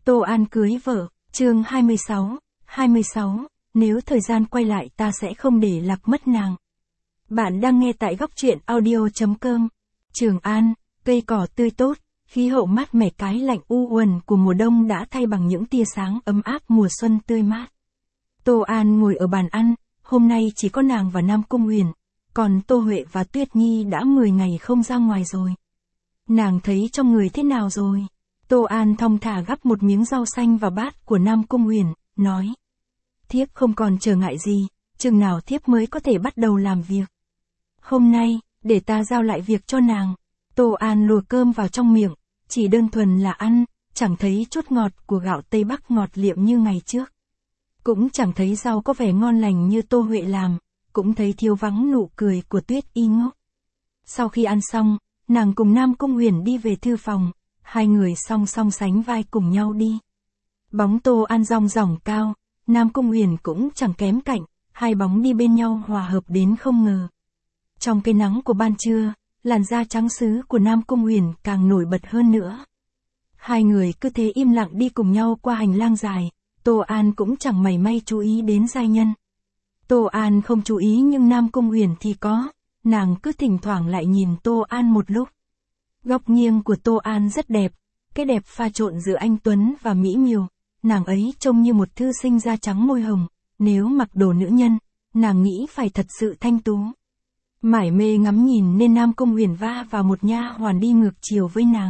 Tô An cưới vợ, chương 26, nếu thời gian quay lại ta sẽ không để lạc mất nàng. Bạn đang nghe tại góc truyện audio.com. Trường An, cây cỏ tươi tốt, khí hậu mát mẻ, cái lạnh u uẩn của mùa đông đã thay bằng những tia sáng ấm áp mùa xuân tươi mát. Tô An ngồi ở bàn ăn, hôm nay chỉ có nàng và Nam Cung Huyền, còn Tô Huệ và Tuyết Nhi đã 10 ngày không ra ngoài rồi. Nàng thấy trong người thế nào rồi? Tô An thong thả gắp một miếng rau xanh vào bát của Nam Cung Huyền, nói. Thiếp không còn trở ngại gì, chừng nào thiếp mới có thể bắt đầu làm việc. Hôm nay, để ta giao lại việc cho nàng. Tô An lùa cơm vào trong miệng, chỉ đơn thuần là ăn, chẳng thấy chút ngọt của gạo Tây Bắc ngọt liệm như ngày trước. Cũng chẳng thấy rau có vẻ ngon lành như Tô Huệ làm, cũng thấy thiếu vắng nụ cười của Tuyết Y ngốc. Sau khi ăn xong, nàng cùng Nam Cung Huyền đi về thư phòng, hai người song song sánh vai cùng nhau đi. Bóng Tô An rong ròng cao, Nam Cung Huyền cũng chẳng kém cạnh, hai bóng đi bên nhau hòa hợp đến không ngờ. Trong cái nắng của ban trưa, làn da trắng sứ của Nam Cung Huyền càng nổi bật hơn nữa. Hai người cứ thế im lặng đi cùng nhau qua hành lang dài, Tô An cũng chẳng mảy may chú ý đến giai nhân. Tô An không chú ý nhưng Nam Cung Huyền thì có, nàng cứ thỉnh thoảng lại nhìn Tô An một lúc. Góc nghiêng của Tô An rất đẹp, cái đẹp pha trộn giữa anh tuấn và mỹ miều, nàng ấy trông như một thư sinh da trắng môi hồng, nếu mặc đồ nữ nhân, nàng nghĩ phải thật sự thanh tú. Mải mê ngắm nhìn nên Nam Cung Huyền va vào một nha hoàn đi ngược chiều với nàng.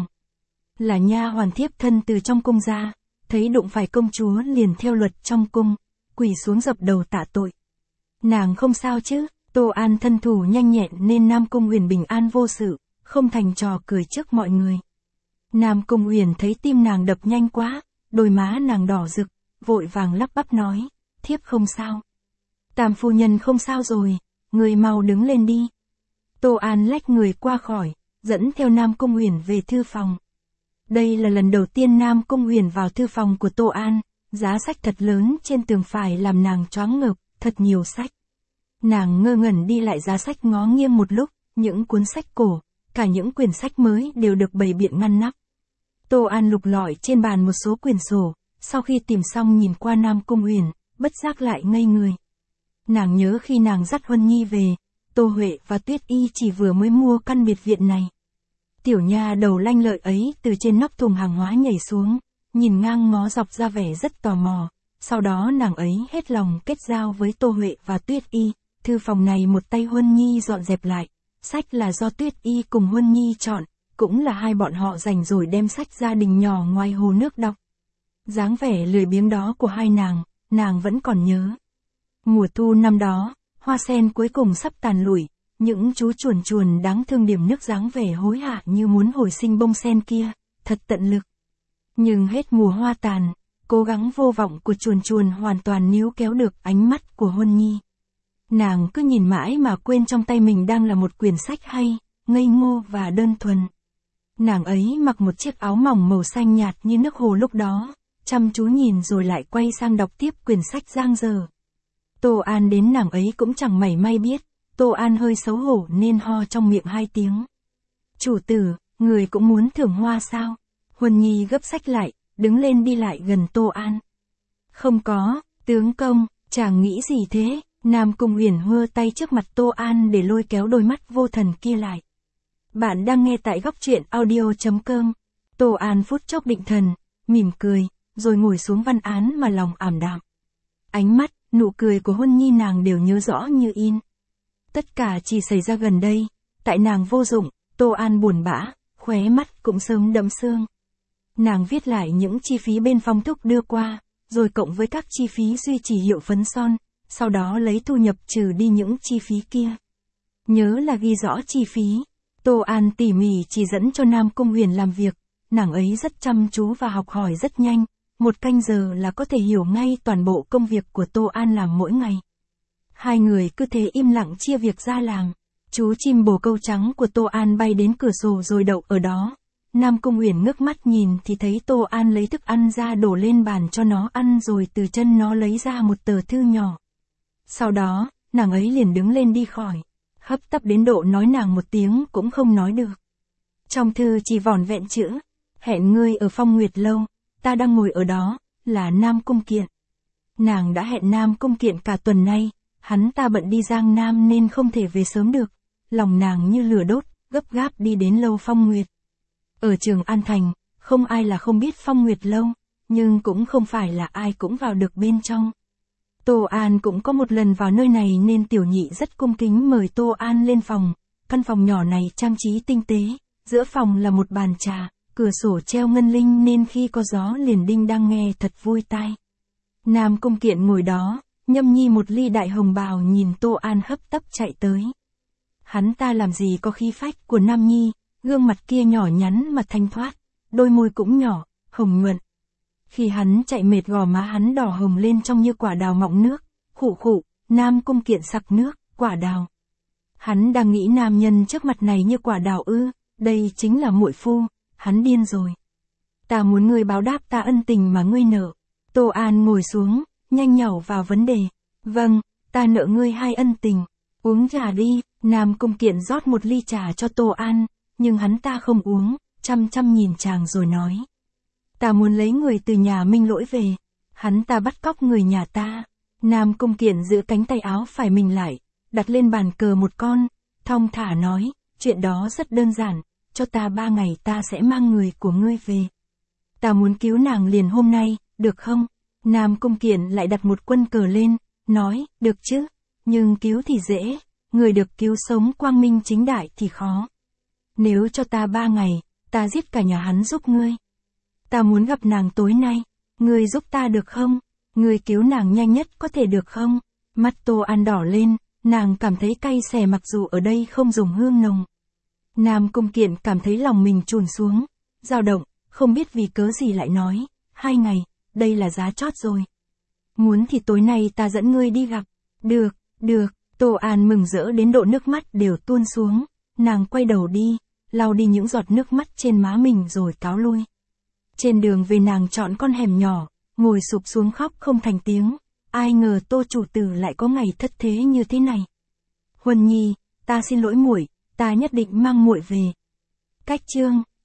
Là nha hoàn thiếp thân từ trong cung ra, thấy đụng phải công chúa liền theo luật trong cung, quỳ xuống dập đầu tạ tội. Nàng không sao chứ? Tô An thân thủ nhanh nhẹn nên Nam Cung Huyền bình an vô sự, không thành trò cười trước mọi người. Nam Cung Huyền thấy tim nàng đập nhanh quá, đôi má nàng đỏ rực, vội vàng lắp bắp nói, thiếp không sao. Tam phu nhân không sao rồi, người mau đứng lên đi. Tô An lách người qua khỏi, dẫn theo Nam Cung Huyền về thư phòng. Đây là lần đầu tiên Nam Cung Huyền vào thư phòng của Tô An, giá sách thật lớn trên tường phải làm nàng choáng ngợp, thật nhiều sách. Nàng ngơ ngẩn đi lại giá sách ngó nghiêng một lúc, những cuốn sách cổ, cả những quyển sách mới đều được bày biện ngăn nắp. Tô An lục lọi trên bàn một số quyển sổ, sau khi tìm xong nhìn qua Nam Cung Huyền, bất giác lại ngây người. Nàng nhớ khi nàng dắt Huân Nhi về, Tô Huệ và Tuyết Y chỉ vừa mới mua căn biệt viện này. Tiểu nha đầu lanh lợi ấy từ trên nóc thùng hàng hóa nhảy xuống, nhìn ngang ngó dọc ra vẻ rất tò mò, sau đó nàng ấy hết lòng kết giao với Tô Huệ và Tuyết Y, thư phòng này một tay Huân Nhi dọn dẹp lại, sách là do Tuyết Y cùng Huân Nhi chọn, cũng là hai bọn họ rảnh rồi đem sách gia đình nhỏ ngoài hồ nước đọc. Dáng vẻ lười biếng đó của hai nàng vẫn còn nhớ. Mùa thu năm đó, hoa sen cuối cùng sắp tàn lụi, những chú chuồn chuồn đáng thương điểm nước dáng vẻ hối hả như muốn hồi sinh bông sen kia, thật tận lực. Nhưng hết mùa hoa tàn, cố gắng vô vọng của chuồn chuồn hoàn toàn níu kéo được ánh mắt của Huân Nhi. Nàng cứ nhìn mãi mà quên trong tay mình đang là một quyển sách hay, ngây ngô và đơn thuần. Nàng ấy mặc một chiếc áo mỏng màu xanh nhạt như nước hồ lúc đó, chăm chú nhìn rồi lại quay sang đọc tiếp quyển sách giang dở. Tô An đến nàng ấy cũng chẳng mảy may biết, Tô An hơi xấu hổ nên ho trong miệng 2 tiếng. Chủ tử, người cũng muốn thưởng hoa sao? Huân Nhi gấp sách lại, đứng lên đi lại gần Tô An. Không có, tướng công, chàng nghĩ gì thế? Nam Cung Huyền hơ tay trước mặt Tô An để lôi kéo đôi mắt vô thần kia lại. Bạn đang nghe tại góc truyện audio.com. Tô An phút chốc định thần, mỉm cười, rồi ngồi xuống văn án mà lòng ảm đạm. Ánh mắt, nụ cười của Huân Nhi nàng đều nhớ rõ như in. Tất cả chỉ xảy ra gần đây, tại nàng vô dụng, Tô An buồn bã, khóe mắt cũng sớm đẫm sương. Nàng viết lại những chi phí bên Phong Thúc đưa qua, rồi cộng với các chi phí duy trì hiệu phấn son, sau đó lấy thu nhập trừ đi những chi phí kia. Nhớ là ghi rõ chi phí. Tô An tỉ mỉ chỉ dẫn cho Nam Cung Huyền làm việc, nàng ấy rất chăm chú và học hỏi rất nhanh, 1 canh giờ là có thể hiểu ngay toàn bộ công việc của Tô An làm mỗi ngày. Hai người cứ thế im lặng chia việc ra làm. Chú chim bồ câu trắng của Tô An bay đến cửa sổ rồi đậu ở đó. Nam Cung Huyền ngước mắt nhìn thì thấy Tô An lấy thức ăn ra đổ lên bàn cho nó ăn rồi từ chân nó lấy ra một tờ thư nhỏ. Sau đó, nàng ấy liền đứng lên đi khỏi, hấp tấp đến độ nói nàng một tiếng cũng không nói được. Trong thư chỉ vỏn vẹn chữ, hẹn ngươi ở Phong Nguyệt lâu, ta đang ngồi ở đó, là Nam Cung Kiện. Nàng đã hẹn Nam Cung Kiện cả tuần nay, hắn ta bận đi Giang Nam nên không thể về sớm được. Lòng nàng như lửa đốt, gấp gáp đi đến lâu Phong Nguyệt. Ở Trường An Thành, không ai là không biết Phong Nguyệt lâu, nhưng cũng không phải là ai cũng vào được bên trong. Tô An cũng có một lần vào nơi này nên Tiểu Nhị rất cung kính mời Tô An lên phòng. Căn phòng nhỏ này trang trí tinh tế, giữa phòng là một bàn trà, cửa sổ treo ngân linh nên khi có gió liền đinh đang nghe thật vui tai. Nam Cung Kiện ngồi đó, nhâm nhi một ly đại hồng bào nhìn Tô An hấp tấp chạy tới. Hắn ta làm gì có khí phách của Nam Nhi, gương mặt kia nhỏ nhắn mà thanh thoát, đôi môi cũng nhỏ, hồng nhuận. Khi hắn chạy mệt gò má hắn đỏ hồng lên trông như quả đào mọng nước, khụ khụ, Nam Cung Kiện sặc nước, quả đào. Hắn đang nghĩ nam nhân trước mặt này như quả đào ư, đây chính là muội phu, hắn điên rồi. Ta muốn ngươi báo đáp ta ân tình mà ngươi nợ. Tô An ngồi xuống, nhanh nhảu vào vấn đề. Vâng, ta nợ ngươi 2 ân tình. Uống trà đi, Nam Cung Kiện rót một ly trà cho Tô An, nhưng hắn ta không uống, chăm chăm nhìn chàng rồi nói. Ta muốn lấy người từ nhà Minh Lỗi về. Hắn ta bắt cóc người nhà ta. Nam Cung Kiện giữ cánh tay áo phải mình lại, đặt lên bàn cờ một con, thong thả nói, chuyện đó rất đơn giản, cho ta 3 ngày ta sẽ mang người của ngươi về. Ta muốn cứu nàng liền hôm nay, được không? Nam Cung Kiện lại đặt một quân cờ lên, nói, được chứ, nhưng cứu thì dễ, người được cứu sống quang minh chính đại thì khó. Nếu cho ta 3 ngày, ta giết cả nhà hắn giúp ngươi. Ta muốn gặp nàng tối nay, ngươi giúp ta được không? Ngươi cứu nàng nhanh nhất có thể được không? Mắt Tô An đỏ lên, nàng cảm thấy cay xè mặc dù ở đây không dùng hương nồng. Nam Cung Kiện cảm thấy lòng mình chùn xuống, dao động, không biết vì cớ gì lại nói, 2 ngày, đây là giá chót rồi. Muốn thì tối nay ta dẫn ngươi đi gặp. Được, được, Tô An mừng rỡ đến độ nước mắt đều tuôn xuống, nàng quay đầu đi, lau đi những giọt nước mắt trên má mình rồi cáo lui. Trên đường về nàng chọn con hẻm nhỏ, ngồi sụp xuống khóc không thành tiếng, ai ngờ Tô chủ tử lại có ngày thất thế như thế này. Huân Nhi, ta xin lỗi muội, ta nhất định mang muội về. Cách chương